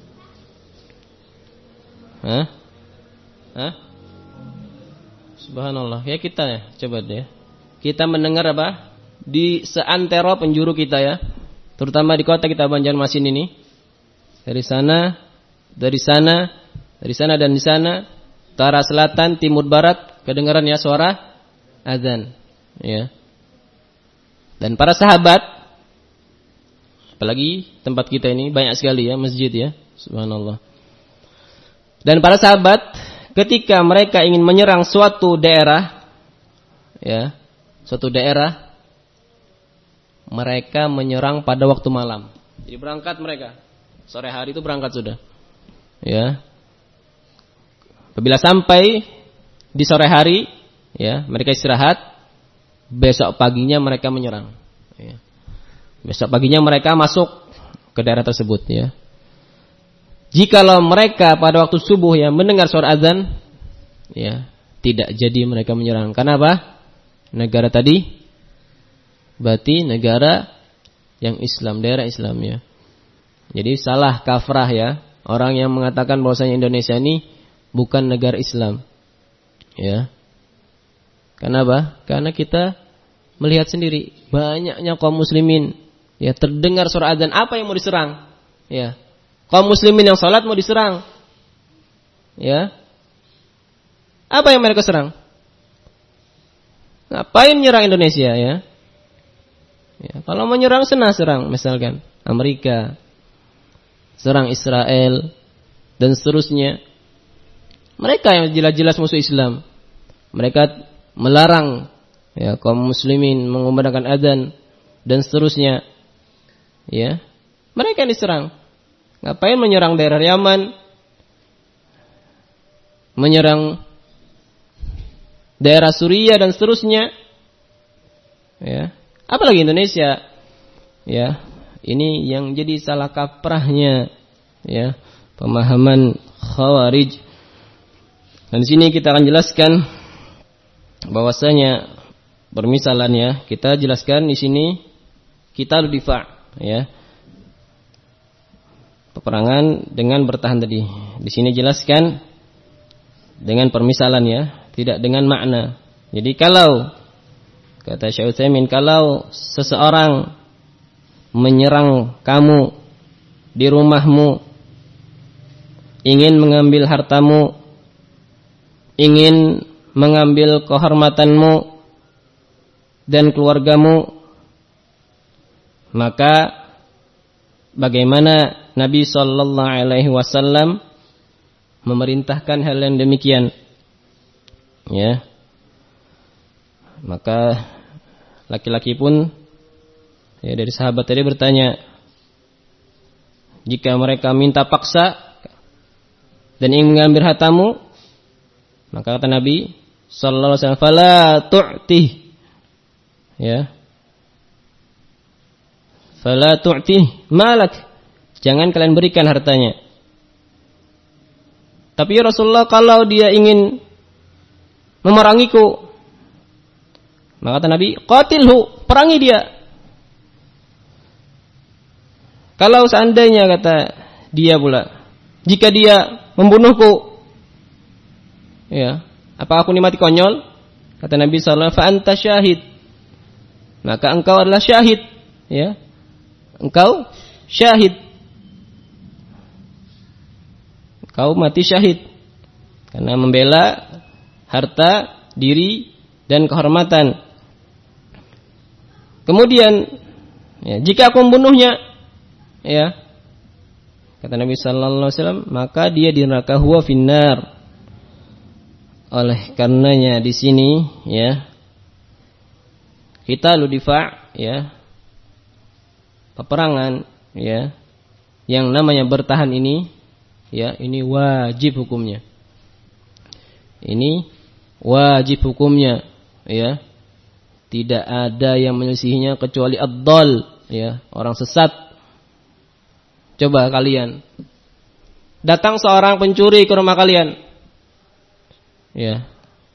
Speaker 1: Hah? Hah? Subhanallah. Ya kita ya, coba deh. Kita mendengar apa? Di seantero penjuru kita ya, terutama di kota kita Banjarmasin ini. Dari sana, dari sana, dari sana dan di sana, utara, selatan, timur, barat, kedengaran ya suara azan ya. Dan para sahabat, apalagi tempat kita ini banyak sekali ya masjid ya, subhanallah. Dan para sahabat ketika mereka ingin menyerang suatu daerah ya, suatu daerah, mereka menyerang pada waktu malam. Jadi berangkat mereka sore hari itu berangkat sudah ya. Apabila sampai di sore hari ya, mereka istirahat. Besok paginya mereka menyerang ya. Besok paginya mereka masuk ke daerah tersebut ya. Jikalau mereka pada waktu subuh ya mendengar suara azan ya, tidak jadi mereka menyerang. Karena apa? Negara tadi berarti negara yang Islam, daerah Islam ya. Jadi salah kafrah ya orang yang mengatakan bahwasanya Indonesia ini bukan negara Islam ya. Kenapa? Karena kita melihat sendiri banyaknya kaum muslimin ya, terdengar suara azan, apa yang mau diserang ya? Kaum muslimin yang salat mau diserang ya. Apa yang mereka serang? Ngapain menyerang Indonesia ya? Ya, kalau menyerang senang serang, misalkan Amerika, serang Israel dan seterusnya. Mereka yang jelas-jelas musuh Islam. Mereka melarang ya kaum muslimin mengumandangkan adzan dan seterusnya ya. Mereka yang diserang. Ngapain menyerang daerah Yaman, menyerang daerah Suriah dan seterusnya ya. Apalagi Indonesia ya. Ini yang jadi salah kaprahnya ya, pemahaman Khawarij. Dan di sini kita akan jelaskan bahwasanya permisalan ya, kita jelaskan di sini kita difa ya, peperangan dengan bertahan tadi. Di sini jelaskan dengan permisalan ya, tidak dengan makna. Jadi kalau kata Syekh Utsaimin, kalau seseorang menyerang kamu di rumahmu, ingin mengambil hartamu, ingin mengambil kehormatanmu dan keluargamu, maka bagaimana Nabi sallallahu alaihi wasallam memerintahkan hal yang demikian ya. Maka laki-laki pun ya, dari sahabat tadi bertanya, jika mereka minta paksa dan ingin mengambil hartamu, maka kata Nabi sallallahu alaihi wasallam, fala tu'tih ya, fala tu'tih malak, jangan kalian berikan hartanya. Tapi ya Rasulullah, kalau dia ingin memerangiku, maka kata Nabi, qatilhu, perangi dia. Kalau seandainya kata dia pula, jika dia membunuhku, ya, apa aku ini mati konyol? Kata Nabi sallallahu alaihi wasallam, fa anta syahid, maka engkau adalah syahid, ya, engkau syahid, engkau mati syahid karena membela harta, diri dan kehormatan. Kemudian ya, jika aku membunuhnya, ya, kata Nabi sallallahu alaihi wasallam, maka dia di neraka, huwa finnar. Oleh karenanya di sini ya, kita ludifa ya, peperangan ya, yang namanya bertahan ini ya, ini wajib hukumnya. Ini wajib hukumnya ya. Tidak ada yang menyelisihinya kecuali ad-dhal ya, orang sesat. Coba kalian datang seorang pencuri ke rumah kalian. Ya.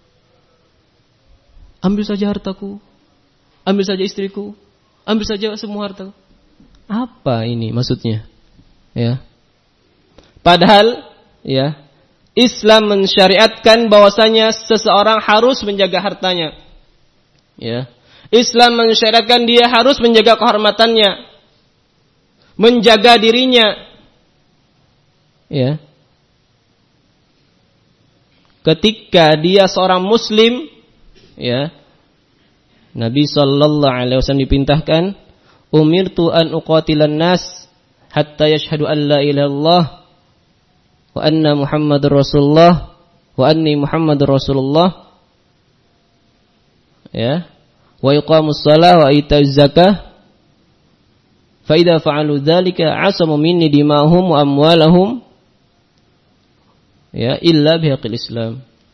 Speaker 1: Ambil saja hartaku. Ambil saja istriku. Ambil saja semua hartaku. Apa ini maksudnya? Ya. Padahal ya, Islam mensyariatkan bahwasanya seseorang harus menjaga hartanya. Ya. Islam mensyariatkan dia harus menjaga kehormatannya, menjaga dirinya. Ya. Ketika dia seorang muslim, ya, Nabi sallallahu alaihi wasallam dipintahkan, umirtu an uqatilan nas hatta yashhadu an la ilaha illallah wa anna Muhammadur Rasulullah wa anni Muhammadur Rasulullah, ya, wa iqamus shalah wa itaz zakah, fa idza fa'alu dzalika 'asamu minni dima'hum wa amwalahum, ya, illa bihaqqil Islam.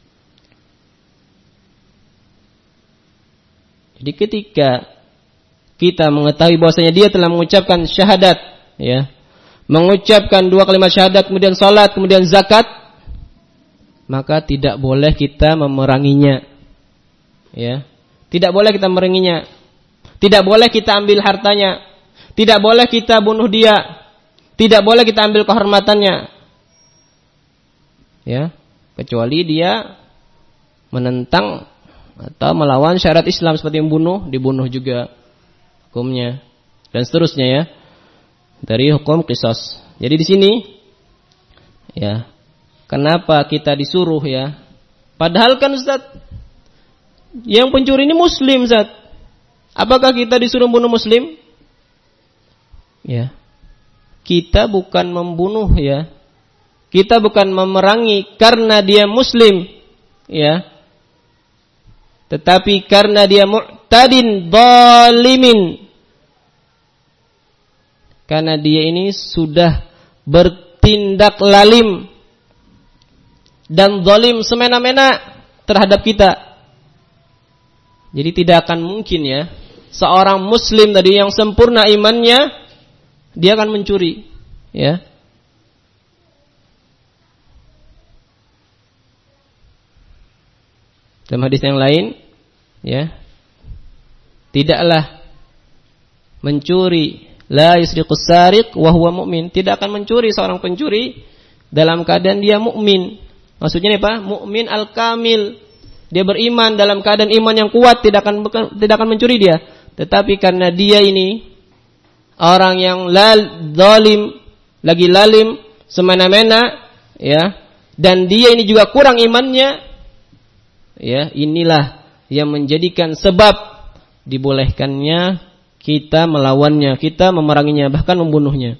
Speaker 1: Jadi ketika kita mengetahui bahwasanya dia telah mengucapkan syahadat, ya, mengucapkan dua kalimat syahadat, kemudian salat, kemudian zakat, maka tidak boleh kita memeranginya. Ya. Tidak boleh kita memeranginya. Tidak boleh kita ambil hartanya. Tidak boleh kita bunuh dia. Tidak boleh kita ambil kehormatannya. Ya, kecuali dia menentang atau melawan syariat Islam seperti membunuh, dibunuh juga hukumnya, dan seterusnya ya, dari hukum qisas. Jadi di sini ya, kenapa kita disuruh ya? Padahal kan Ustaz, yang pencuri ini muslim Ustaz. Apakah kita disuruh bunuh muslim? Ya. Kita bukan membunuh ya. Kita bukan memerangi karena dia muslim, ya. Tetapi karena dia mu'tadin zalimin. Karena dia ini sudah bertindak lalim dan zalim semena-mena terhadap kita. Jadi tidak akan mungkin ya, seorang muslim tadi yang sempurna imannya, dia akan mencuri, ya. Dalam hadis yang lain, ya, tidaklah mencuri, la yusriqus sariq wa huwa mu'min. Tidak akan mencuri seorang pencuri dalam keadaan dia mukmin. Maksudnya apa? Mukmin al-kamil. Dia beriman dalam keadaan iman yang kuat, tidak akan tidak akan mencuri dia. Tetapi karena dia ini orang yang lal, zalim, lagi lalim, semena-mena, ya, dan dia ini juga kurang imannya, ya, inilah yang menjadikan sebab dibolehkannya kita melawannya, kita memeranginya, bahkan membunuhnya.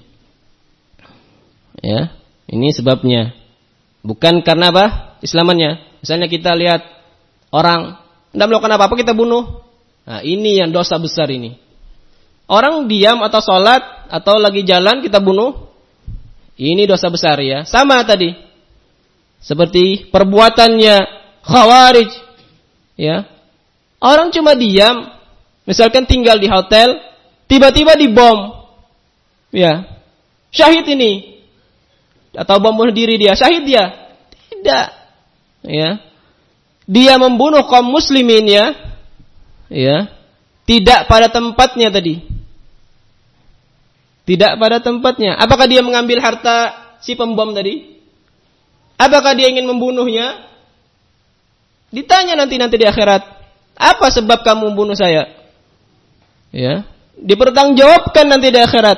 Speaker 1: Ya, ini sebabnya. Bukan karena apa? Islamannya. Misalnya kita lihat orang tidak melakukan apa-apa, kita bunuh. Nah, ini yang dosa besar ini. Orang diam atau sholat atau lagi jalan kita bunuh, ini dosa besar ya. Sama tadi, seperti perbuatannya Khawarij, ya. Orang cuma diam, misalkan tinggal di hotel, tiba-tiba dibom, ya. Syahid ini, atau bom bunuh diri dia, syahid dia? Tidak, ya. Dia membunuh kaum muslimin ya, ya. Tidak pada tempatnya tadi. Tidak pada tempatnya. Apakah dia mengambil harta si pembom tadi? Apakah dia ingin membunuhnya? Ditanya nanti-nanti di akhirat. Apa sebab kamu membunuh saya? Ya, dipertanggungjawabkan nanti di akhirat.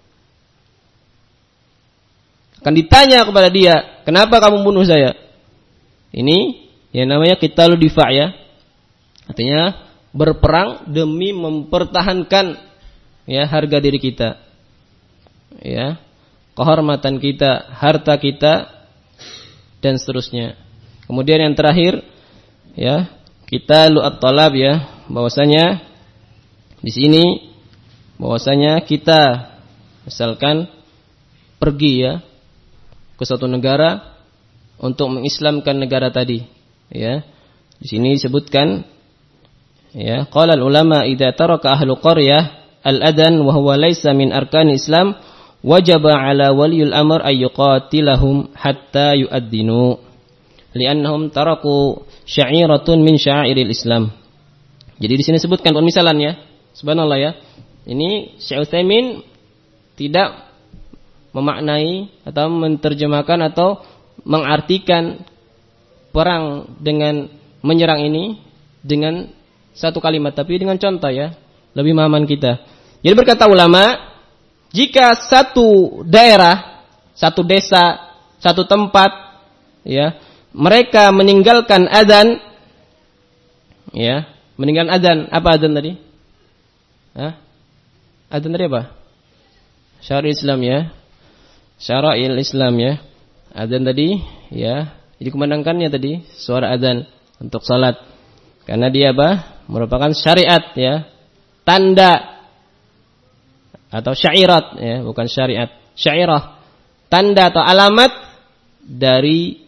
Speaker 1: Akan ditanya kepada dia, kenapa kamu membunuh saya? Ini yang namanya qitalu difa' ya. Artinya berperang demi mempertahankan ya harga diri kita, ya, kehormatan kita, harta kita, dan seterusnya. Kemudian yang terakhir, ya, kita lu'at talab, ya, bahwasanya di sini bahwasanya kita misalkan pergi ya ke suatu negara untuk mengislamkan negara tadi, ya. Di sini disebutkan, ya, qala ulama idza taraka ahlu qaryah al-adan wa huwa laysa min arkan Islam wajaba ala waliyul amr ay yuqatilahum hatta yu'addinu li'annahum taraku sya'iratun min sya'iril Islam. Jadi di sini disebutkan permisalannya, subhanallah ya. Ini Syekh Utsaimin tidak memaknai atau menerjemahkan atau mengartikan perang dengan menyerang ini dengan satu kalimat, tapi dengan contoh, ya, lebih pemahaman kita. Jadi berkata ulama, jika satu daerah, satu desa, satu tempat, ya, mereka meninggalkan adzan, ya, meninggalkan adzan, apa adzan tadi? Hah? Adzan tadi apa? Syariat Islam, ya. Syara'il Islam, ya. Adzan tadi, ya, dikumandangkannya tadi suara adzan untuk salat. Karena dia apa? Merupakan syariat, ya. Tanda atau syairat, ya, bukan syariat. Syairah, tanda atau alamat dari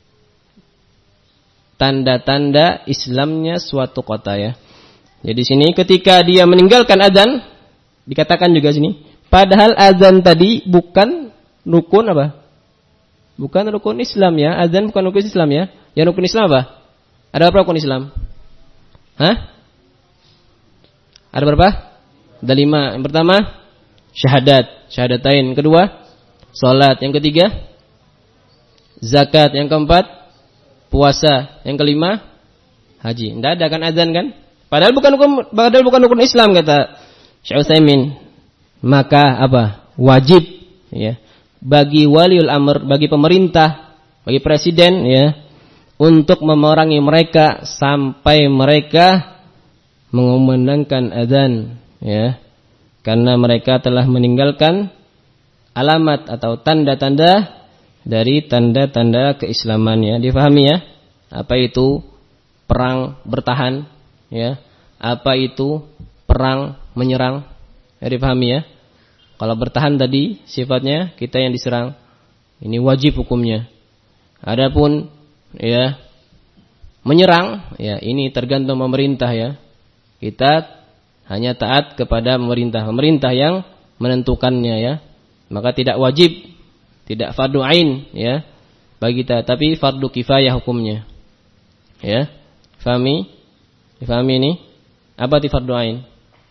Speaker 1: tanda-tanda Islamnya suatu kota, ya. Jadi sini ketika dia meninggalkan adzan, dikatakan juga sini, padahal adzan tadi bukan rukun apa? Bukan rukun Islam, ya. Adzan bukan rukun Islam, ya. Yang rukun Islam apa? Ada berapa rukun Islam? Hah? Ada berapa? Ada lima. Yang pertama, syahadat, syahadatain. Kedua, salat. Yang ketiga, zakat. Yang keempat, puasa. Yang kelima, haji. Tidak ada kan adzan, kan? Padahal bukan rukun, padahal bukan rukun Islam, kata Syekh Utsaimin. Maka apa? Wajib, ya, bagi waliul amr, bagi pemerintah, bagi presiden, ya, untuk memerangi mereka sampai mereka mengumandangkan adzan, ya, karena mereka telah meninggalkan alamat atau tanda-tanda dari tanda-tanda keislaman, ya. Difahami, ya, apa itu perang bertahan, ya, apa itu perang menyerang, ya, difahami, ya. Kalau bertahan tadi sifatnya kita yang diserang, ini wajib hukumnya. Adapun, ya, menyerang, ya, ini tergantung pemerintah, ya. Kita hanya taat kepada pemerintah, pemerintah yang menentukannya, ya. Maka tidak wajib, tidak fardu ain, ya, bagi kita, tapi fardu kifayah hukumnya, ya. Fahami? Difahami ini? Apa itu fardu ain?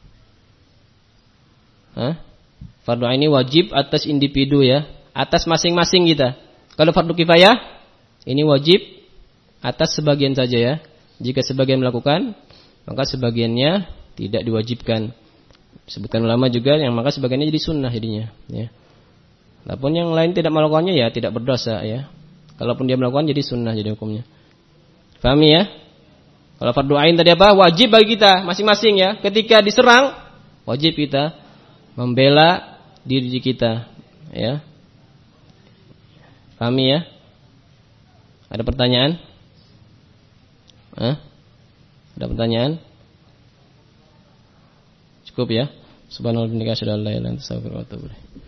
Speaker 1: Hah? Fardu ain ini wajib atas individu, ya, atas masing-masing kita. Kalau fardu kifayah ini wajib atas sebagian saja, ya. Jika sebagian melakukan, maka sebagiannya tidak diwajibkan. Sebutkan ulama juga yang maka sebagiannya jadi sunnah jadinya, ya. Adapun yang lain tidak melakukannya, ya, tidak berdosa, ya. Kalaupun dia melakukan jadi sunnah jadi hukumnya. Fahami, ya? Kalau fardu ain tadi apa? Wajib bagi kita masing-masing, ya. Ketika diserang, wajib kita membela diri kita, ya. Pahami, ya? Ada pertanyaan? Hah? Ada pertanyaan? Cukup, ya? Subhanallah wa bihamdihi asyhadu an la ilaha illa anta astaghfiruka wa atubu ilaik.